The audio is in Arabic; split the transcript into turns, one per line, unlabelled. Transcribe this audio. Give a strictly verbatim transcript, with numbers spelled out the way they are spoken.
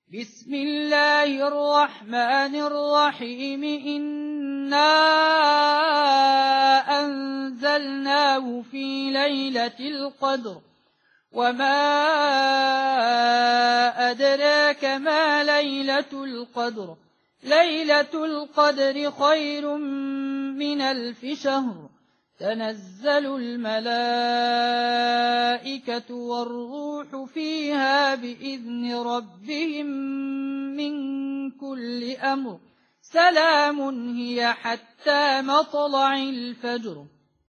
بسم الله الرحمن الرحيم إنا أنزلناه في ليلة القدر وما أدراك ما ليلة القدر ليلة القدر خير من ألف شهر تنزل الملائكة والروح فيها بإذن ربهم من كل أمر سلام هي حتى مطلع الفجر.